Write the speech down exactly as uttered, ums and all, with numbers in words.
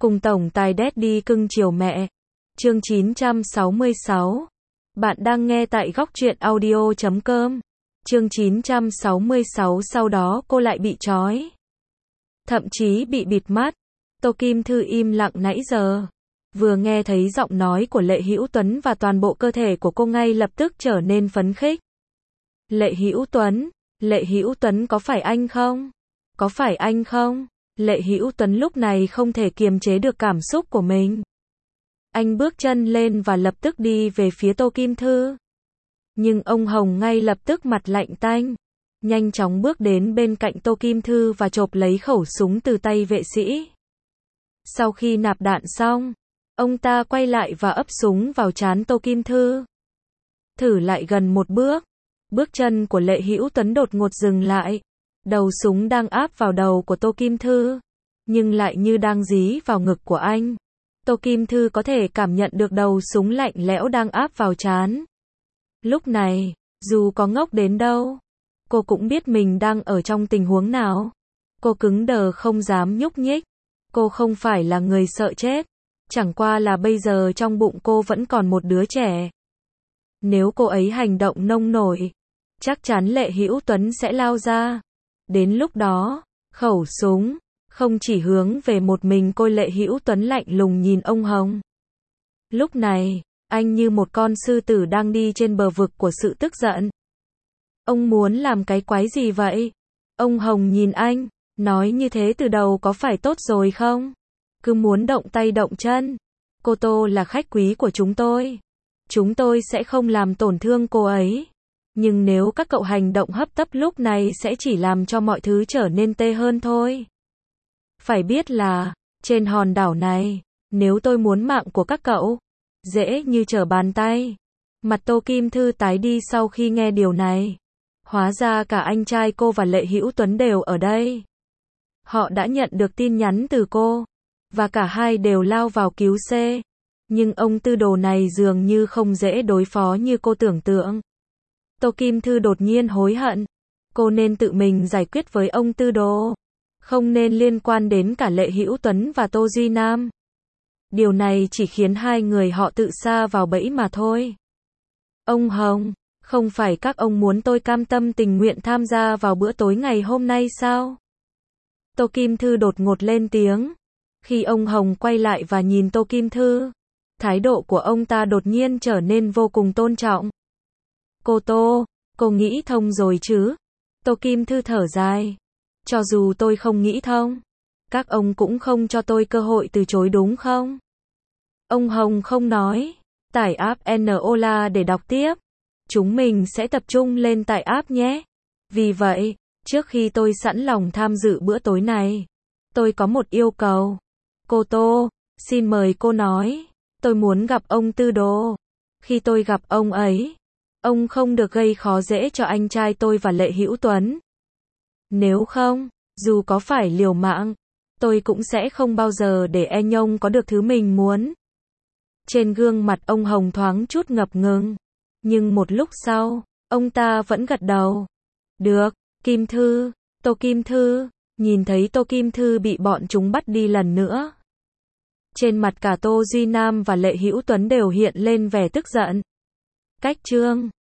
Cùng tổng tài Daddy cưng chiều mẹ. Chương chín trăm sáu mươi sáu. Bạn đang nghe tại góc truyện audio chấm com. Chương chín trăm sáu mươi sáu sau đó cô lại bị trói. Thậm chí bị bịt mắt. Tô Kim Thư im lặng nãy giờ. Vừa nghe thấy giọng nói của Lệ Hữu Tuấn và toàn bộ cơ thể của cô ngay lập tức trở nên phấn khích. Lệ Hữu Tuấn, Lệ Hữu Tuấn có phải anh không? Có phải anh không? Lệ Hữu Tuấn lúc này không thể kiềm chế được cảm xúc của mình. Anh bước chân lên và lập tức đi về phía Tô Kim Thư. Nhưng ông Hồng ngay lập tức mặt lạnh tanh, nhanh chóng bước đến bên cạnh Tô Kim Thư và chộp lấy khẩu súng từ tay vệ sĩ. Sau khi nạp đạn xong, ông ta quay lại và ấp súng vào trán Tô Kim Thư. Thử lại gần một bước, bước chân của Lệ Hữu Tuấn đột ngột dừng lại. Đầu súng đang áp vào đầu của Tô Kim Thư, nhưng lại như đang dí vào ngực của anh. Tô Kim Thư có thể cảm nhận được đầu súng lạnh lẽo đang áp vào trán. Lúc này, dù có ngốc đến đâu, cô cũng biết mình đang ở trong tình huống nào. Cô cứng đờ không dám nhúc nhích. Cô không phải là người sợ chết, chẳng qua là bây giờ trong bụng cô vẫn còn một đứa trẻ. Nếu cô ấy hành động nông nổi, chắc chắn Lệ Hữu Tuấn sẽ lao ra. Đến lúc đó, khẩu súng không chỉ hướng về một mình cô. Lệ Hữu Tuấn lạnh lùng nhìn ông Hồng. Lúc này, anh như một con sư tử đang đi trên bờ vực của sự tức giận. Ông muốn làm cái quái gì vậy? Ông Hồng nhìn anh, nói như thế từ đầu có phải tốt rồi không? Cứ muốn động tay động chân. Cô Tô là khách quý của chúng tôi. Chúng tôi sẽ không làm tổn thương cô ấy. Nhưng nếu các cậu hành động hấp tấp lúc này sẽ chỉ làm cho mọi thứ trở nên tệ hơn thôi. Phải biết là, trên hòn đảo này, nếu tôi muốn mạng của các cậu, dễ như trở bàn tay. Mặt Tô Kim Thư tái đi sau khi nghe điều này. Hóa ra cả anh trai cô và Lệ Hữu Tuấn đều ở đây. Họ đã nhận được tin nhắn từ cô, và cả hai đều lao vào cứu C. Nhưng ông tư đồ này dường như không dễ đối phó như cô tưởng tượng. Tô Kim Thư đột nhiên hối hận. Cô nên tự mình giải quyết với ông tư đồ. Không nên liên quan đến cả Lệ Hữu Tuấn và Tô Duy Nam. Điều này chỉ khiến hai người họ tự sa vào bẫy mà thôi. Ông Hồng, không phải các ông muốn tôi cam tâm tình nguyện tham gia vào bữa tối ngày hôm nay sao? Tô Kim Thư đột ngột lên tiếng. Khi ông Hồng quay lại và nhìn Tô Kim Thư, thái độ của ông ta đột nhiên trở nên vô cùng tôn trọng. Cô Tô, cô nghĩ thông rồi chứ? Tô Kim Thư thở dài. Cho dù tôi không nghĩ thông, các ông cũng không cho tôi cơ hội từ chối đúng không? Ông Hồng không nói. Tải app Nola để đọc tiếp. Chúng mình sẽ tập trung lên tải app nhé. Vì vậy, trước khi tôi sẵn lòng tham dự bữa tối này, tôi có một yêu cầu. Cô Tô, xin mời cô nói. Tôi muốn gặp ông tư đồ. Khi tôi gặp ông ấy, ông không được gây khó dễ cho anh trai tôi và Lệ Hữu Tuấn. Nếu không, dù có phải liều mạng, tôi cũng sẽ không bao giờ để e nhông có được thứ mình muốn. Trên gương mặt ông Hồng thoáng chút ngập ngừng. Nhưng một lúc sau, ông ta vẫn gật đầu. Được, Kim Thư, Tô Kim Thư. Nhìn thấy Tô Kim Thư bị bọn chúng bắt đi lần nữa. Trên mặt cả Tô Duy Nam và Lệ Hữu Tuấn đều hiện lên vẻ tức giận. Cách chương